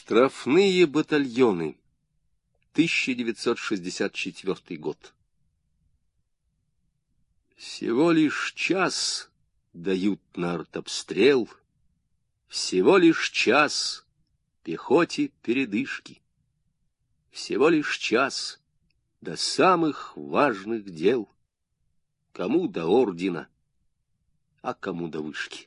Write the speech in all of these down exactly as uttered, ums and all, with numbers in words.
Штрафные батальоны. тысяча девятьсот шестьдесят четвёртый год. Всего лишь час дают на артобстрел, всего лишь час пехоте передышки, всего лишь час до самых важных дел, кому до ордена, а кому до вышки.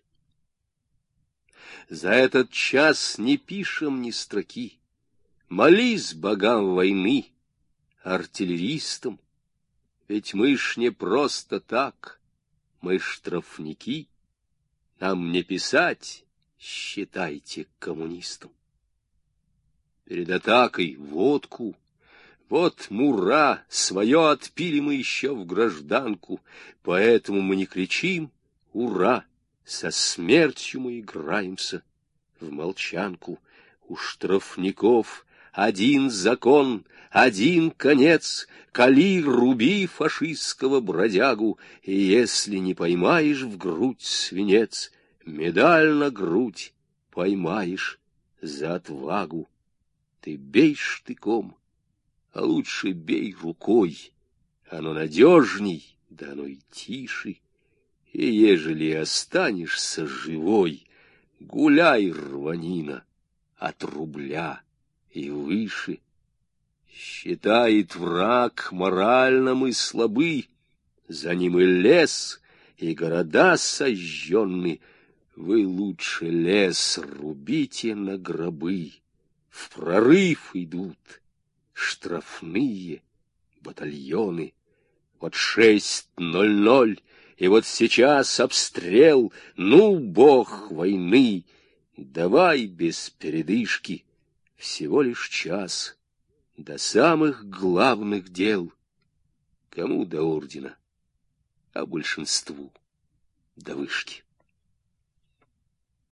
За этот час не пишем ни строки, молись богам войны, артиллеристам, ведь мы ж не просто так, мы штрафники, нам не писать, считайте коммунистам. Перед атакой водку, вот мура, свое отпили мы еще в гражданку, поэтому мы не кричим «Ура!», со смертью мы играемся в молчанку. У штрафников один закон, один конец, кали, руби фашистского бродягу, и если не поймаешь в грудь свинец, медаль на грудь поймаешь за отвагу. Ты бей штыком, а лучше бей рукой, оно надежней, да оно и тише. И ежели останешься живой, гуляй, рванина, от рубля и выше. Считает враг, морально мы слабы, за ним и лес, и города сожженны. Вы лучше лес рубите на гробы, в прорыв идут штрафные батальоны. Вот шесть ноль ноль, и вот сейчас обстрел, ну, бог войны, давай без передышки, всего лишь час до самых главных дел, кому до ордена, а большинству до вышки.